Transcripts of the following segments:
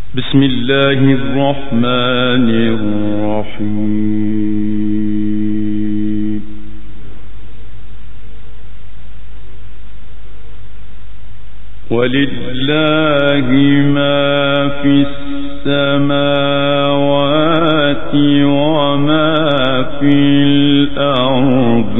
بسم الله الرحمن الرحيم. ولله ما في السماوات وما في الأرض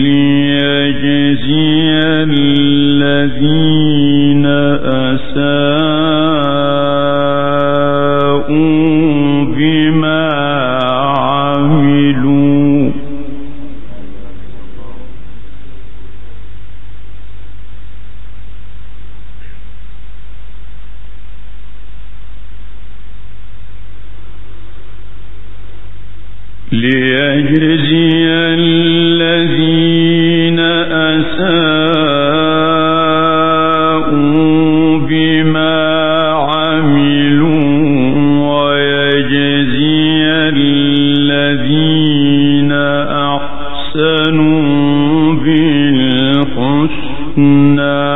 ليجزي الذين أساءوا بما عملوا ويجزي الذين أحسنوا بالحسنى.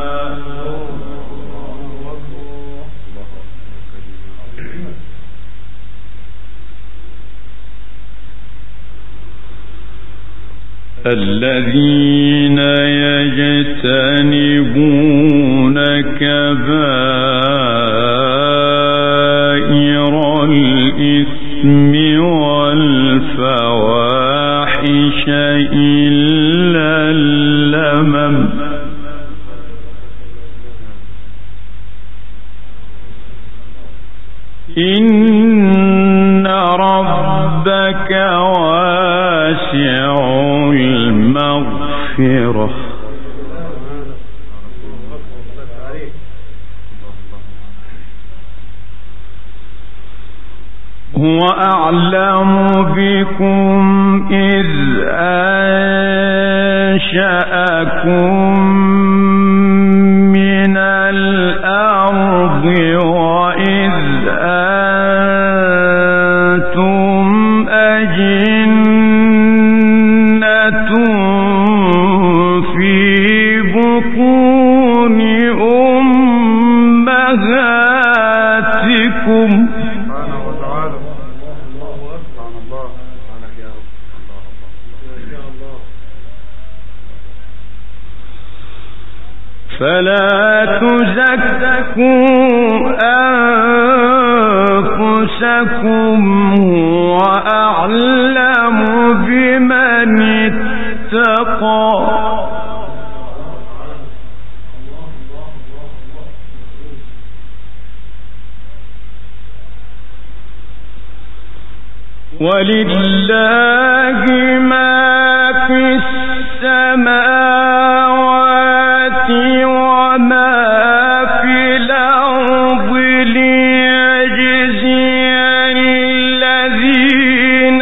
الذين يجتنبون كبائر الإثم والفواحش إلا اللمم إن ربك واسع المغفرة هو أعلم بكم إذ أنشأكم من الأرض وإذ أنتم أجنة في بطون أمهاتكم فلا تزكوا أنفسكم هو أعلم بمن اتقى ولله ما في السماوات وما في الأرض ليجزي الذين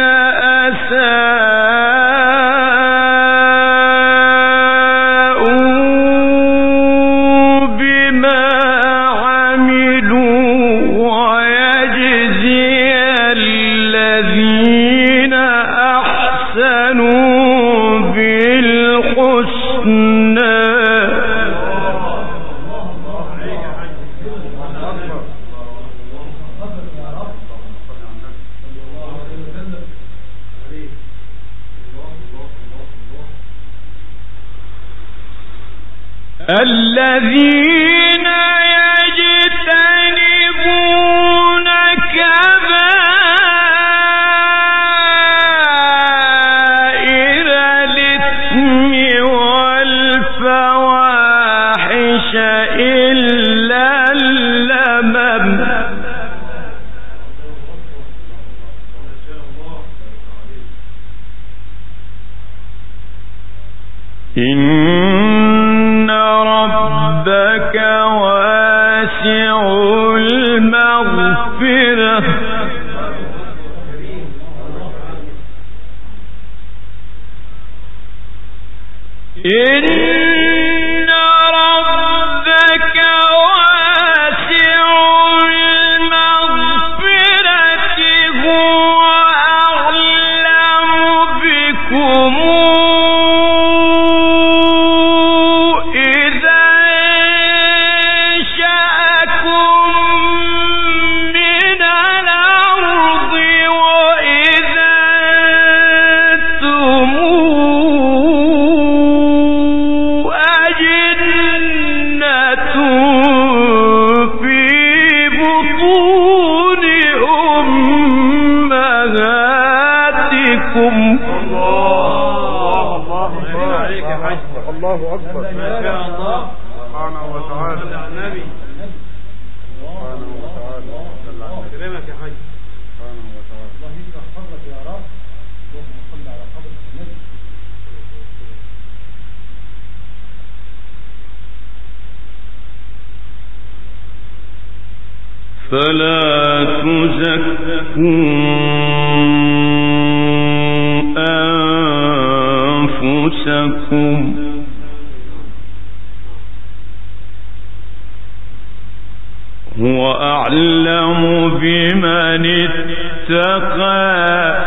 أساءوا بما عملوا ويجزي الذين أحسنوا بالحسنى. الذين يجتنبون كبائر الإثم والفواحش إلا اللمم إن ربك سبحانه وتعالى. النبي سبحانه وتعالى. كلامك يا حاج سبحانه وتعالى. الله يشرح صدرك يا رب. اللهم صل على حضرة النبي. فلا تزكوا أنفسكم هو أعلم بمن اتقى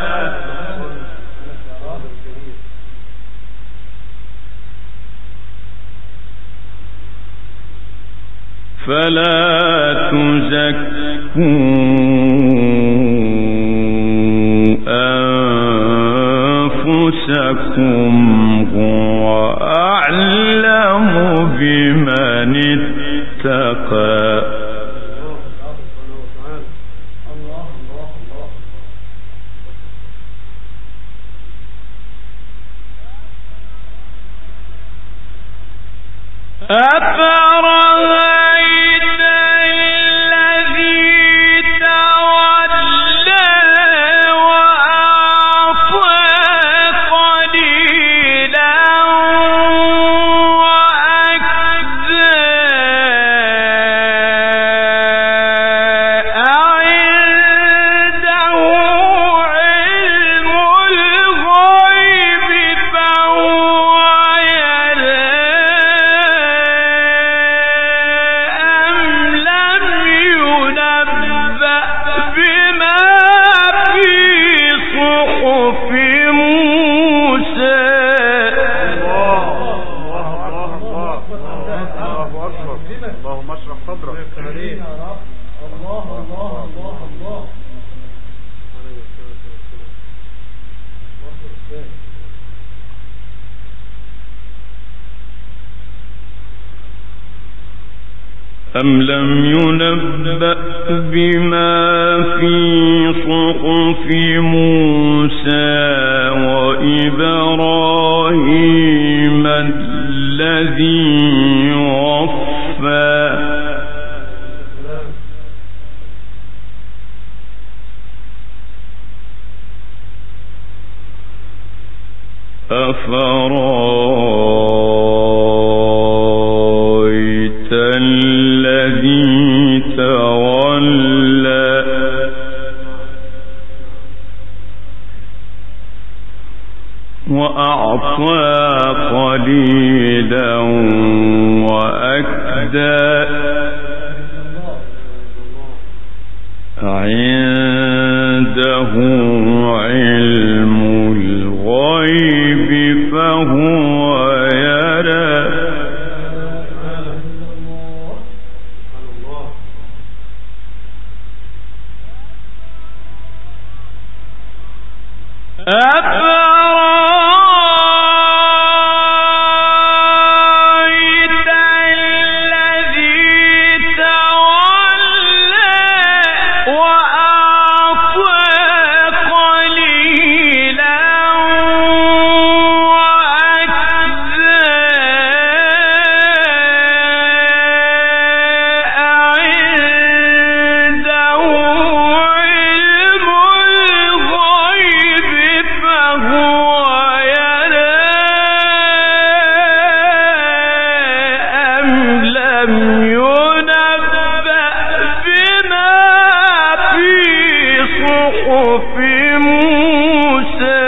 فلا تزكوا أنفسكم هو أعلم بمن اتقى. أفرأيت الذي تولى وأعطى قليلا وأكدى أعنده علم الغيب فهو يرى أم لم ينبأ بما في صحف موسى وإبراهيم الذي وفى أفرأيت الذي تولى وأعطى قليلا وأكدى عنده علم الغيب فهو يرى أفرأيت الذي تولى وأعطى قليلا وأكدى عنده علم الغيب فهو يرى أم لم ينبأ بما في صحف موسى.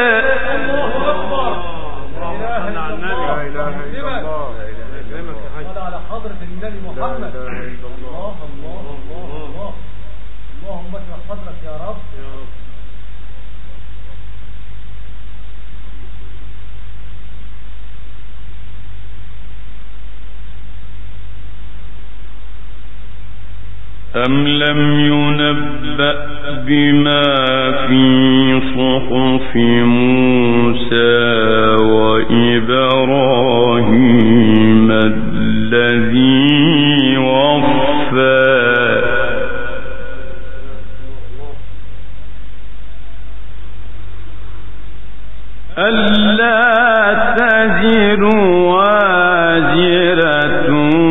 على حضرة النبي محمد. الله الله الله الله. اللهم اشرح صدرك يا رب. أم لم ينبأ بما في صحف موسى وإبراهيم الذي وفى ألا تزر وازرة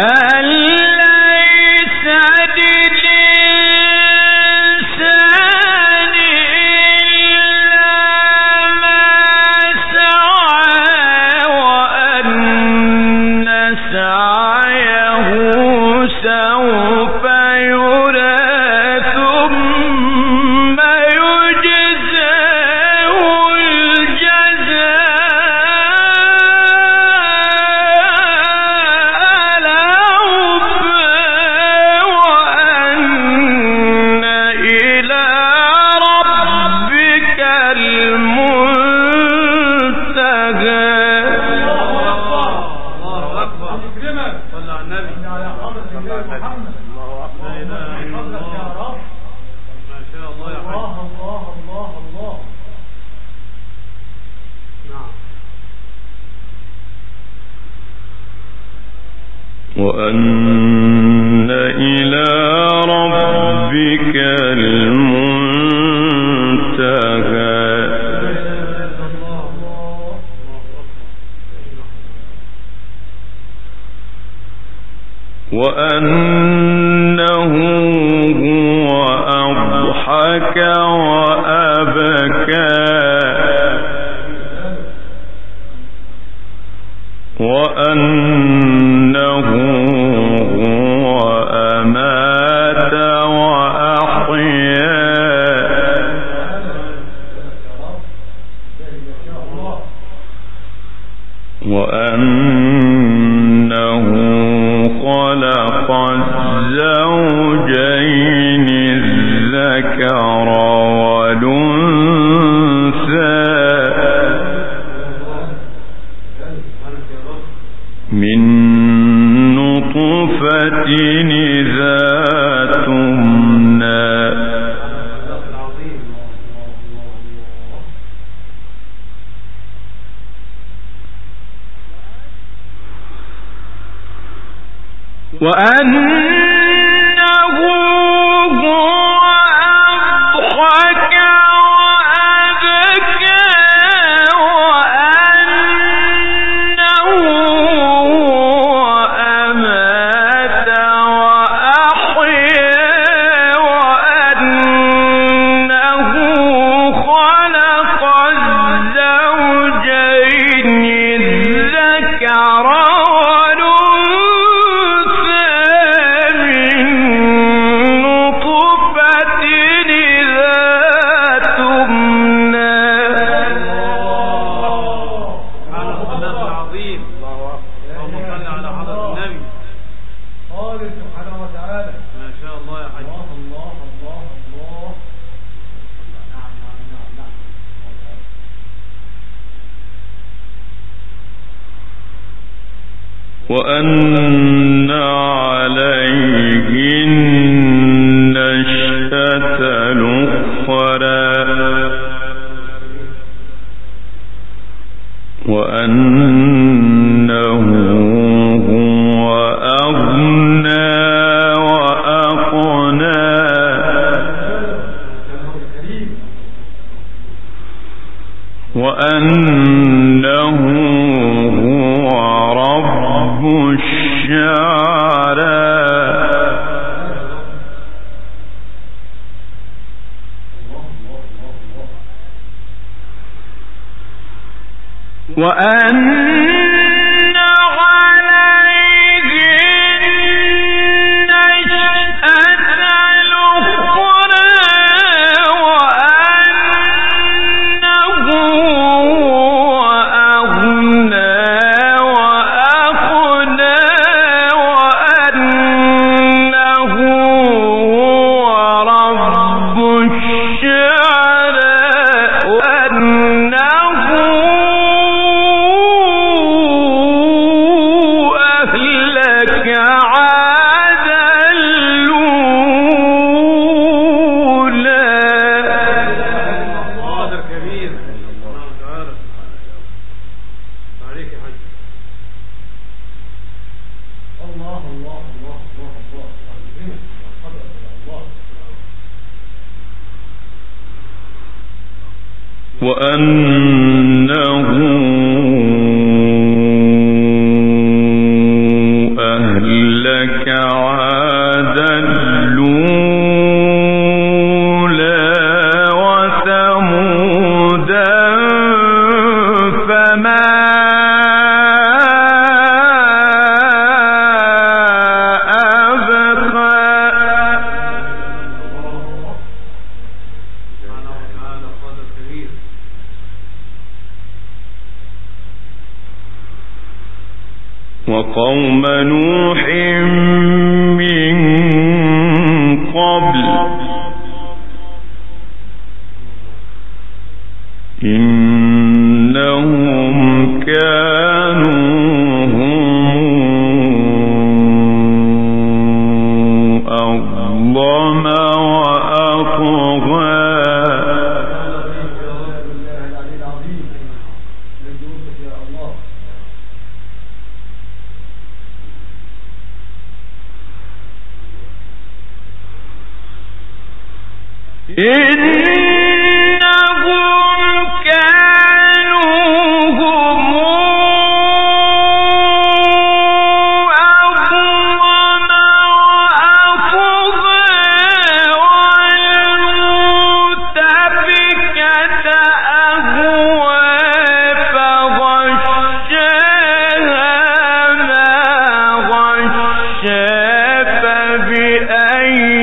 وأن إلى ربك المنتهى وأنه هو أضحك وأبكى وأنه هو أمات وأحيا وأنه خلق الزوجين الذكر والأنثى من نطفة إذا تمنى وأنه هو أضحك وأبكى وأنه هو أمات وأحيا وأنه خلق الزوجين الذكر وأن عليه النشأة الأخرى وأنه هو أغنى وأقنى وأنه هو رب الشعرى وأن عليه النشأة الأخرى وأنه هو أغنى وأقنى وأنه هو رب الشعرى وأنه أهلك عادا الأولى. قادر كبير الله تعالى عليك يا حاج. الله الله الله الله الله وأنه أهلك لك عاد الأولى وثمودا فما وقوم نوح من قبل إنهم كانوا هم أظلم وأطغى إنهم كانوا هم أظلم وأطغى والمؤتفكة أهوى فغشاها ما غشا فبأي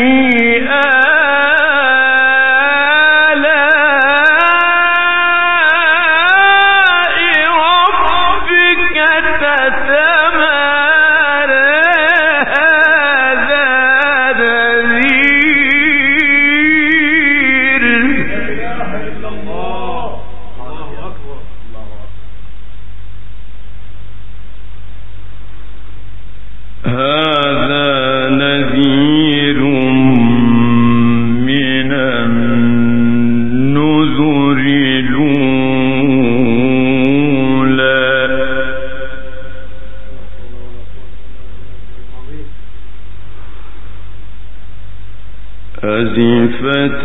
أزفت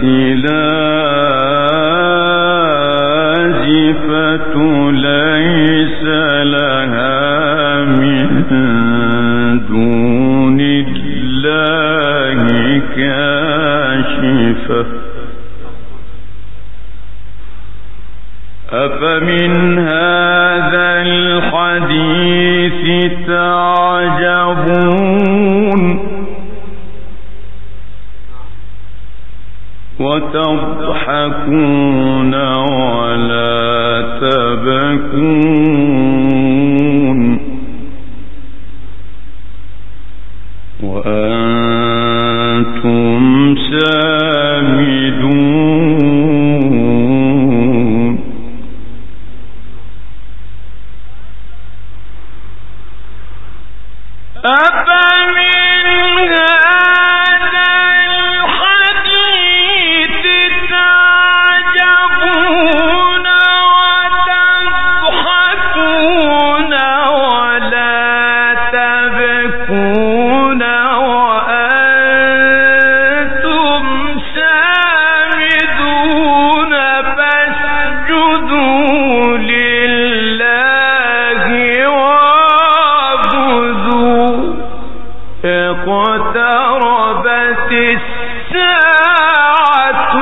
الآزفة ليس لها من دون الله كاشفة أفمن هذا الحديث تعجبون وتضحكون ولا تبكون وأنتم سامدون أفمن هذا الحديث تعجبون وتضحكون ولا تبكون وأنتم سامدون فاسجدوا لله واعبدوا اقتربت الساعة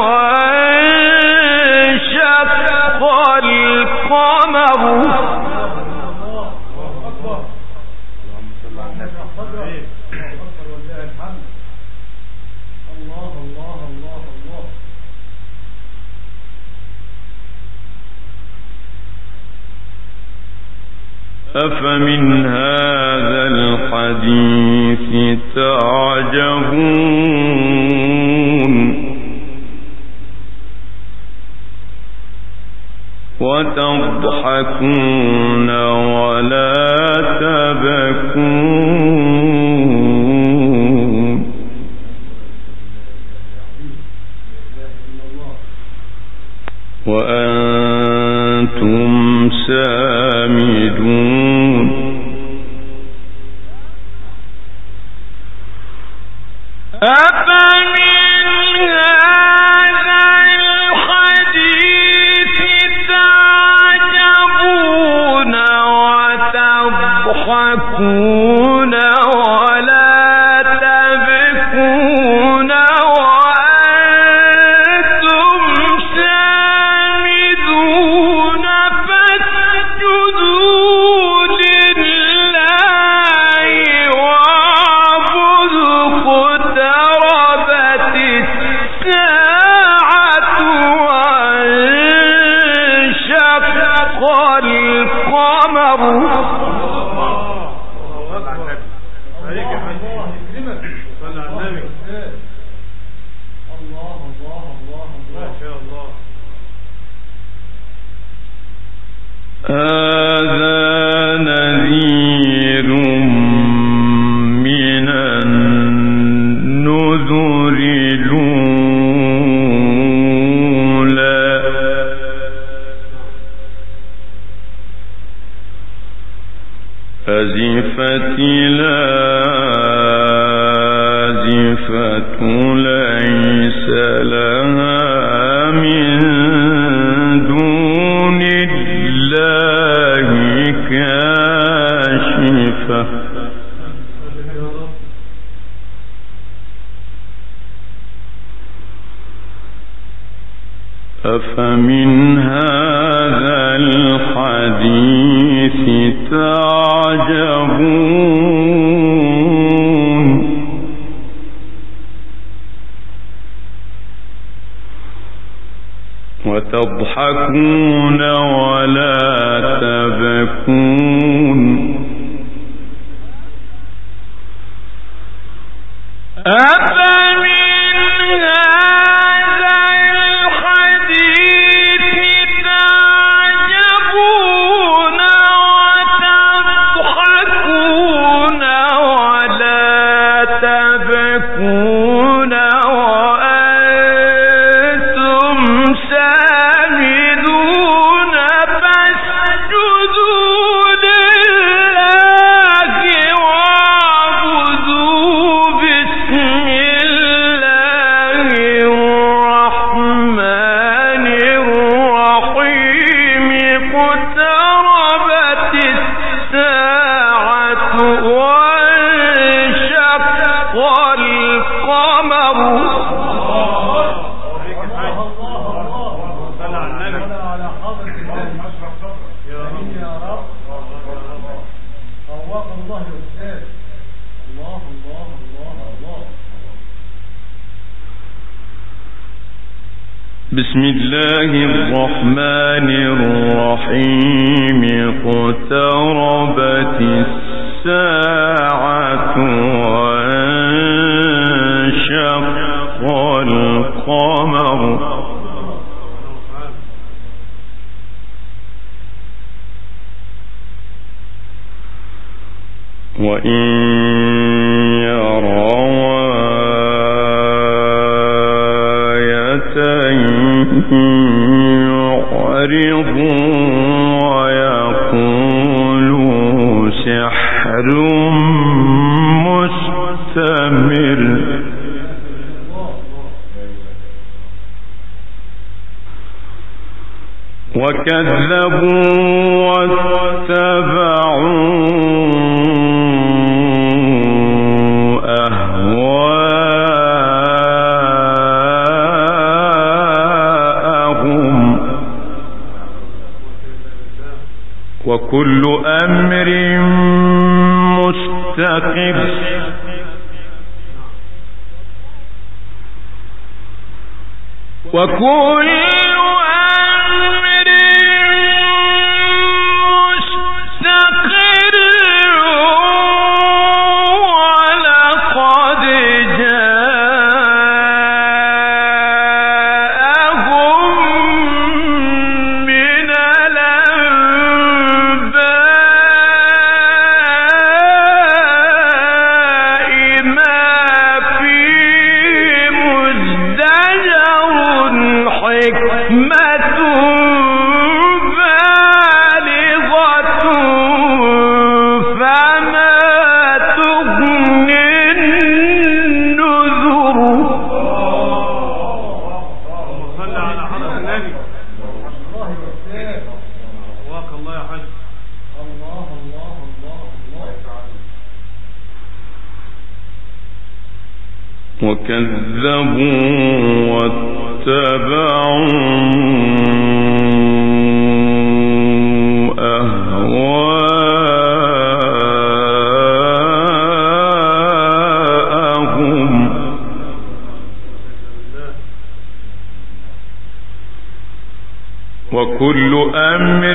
وانشق القمر أفمن هذا الحديث تعجبون وتضحكون ولا تبكون وأنتم سامدون أفمن هذا الحديث تعجبون وتضحكون ولا صلى على النبي. الله الله الله ما شاء الله. هذا نذير من النذر الأولى أزفت الآزفة ليس لها من دون الله كاشفة أفمن هذا الحديث تعجبون وتضحكون ولا تبكون بسم الله الرحمن الرحيم اقتربت الساعة وانشق القمر وإن يروا يعرضوا ويقولوا سحر مستمر وكذبوا واتبعوا وكل أمر مستقر وكل أمر مستقر ولقد وكذبوا واتبعوا أهواءهم وكل أمر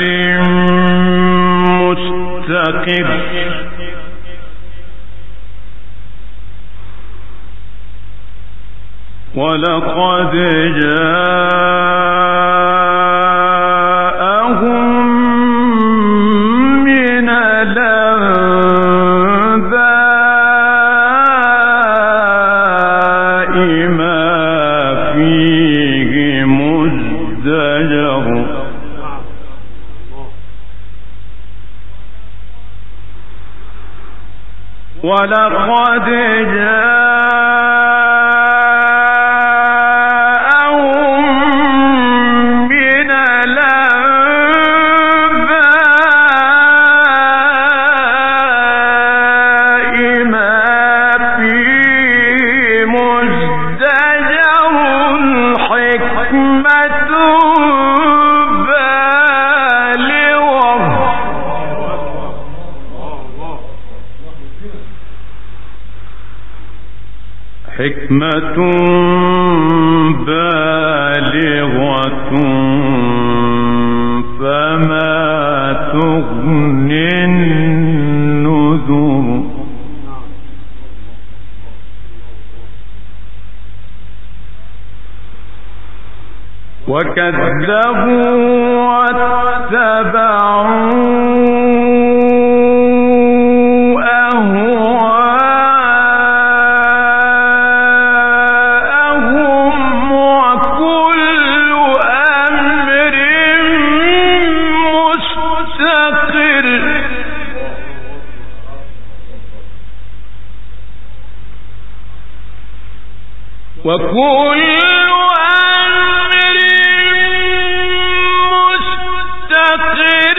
مستقر ولقد جاءهم من الأنباء ما فيه مزدجر ولقد حكمة بالغة فما تغني النذر وكذبوا واتبعوا وكل أمر مستقر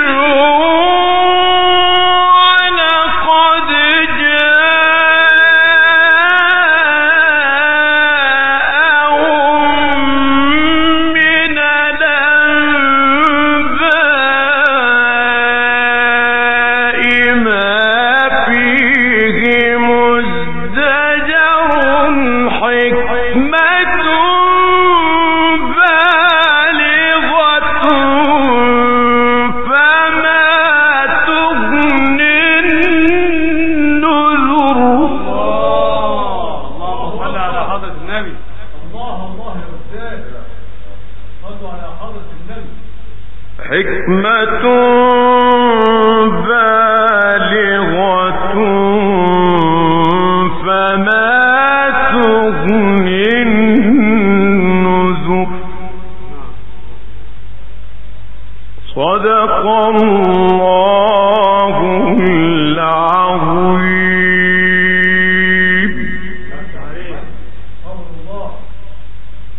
ولقد جاءهم من الأنباء ما فيه مزدجر حكمة بالغة فما تغني النذر. اللهم صل على حضرة النبي. الله يا أستاذ صلوا على حضرة النبي. حكمة بالغة فما تغني النذر. صدق الله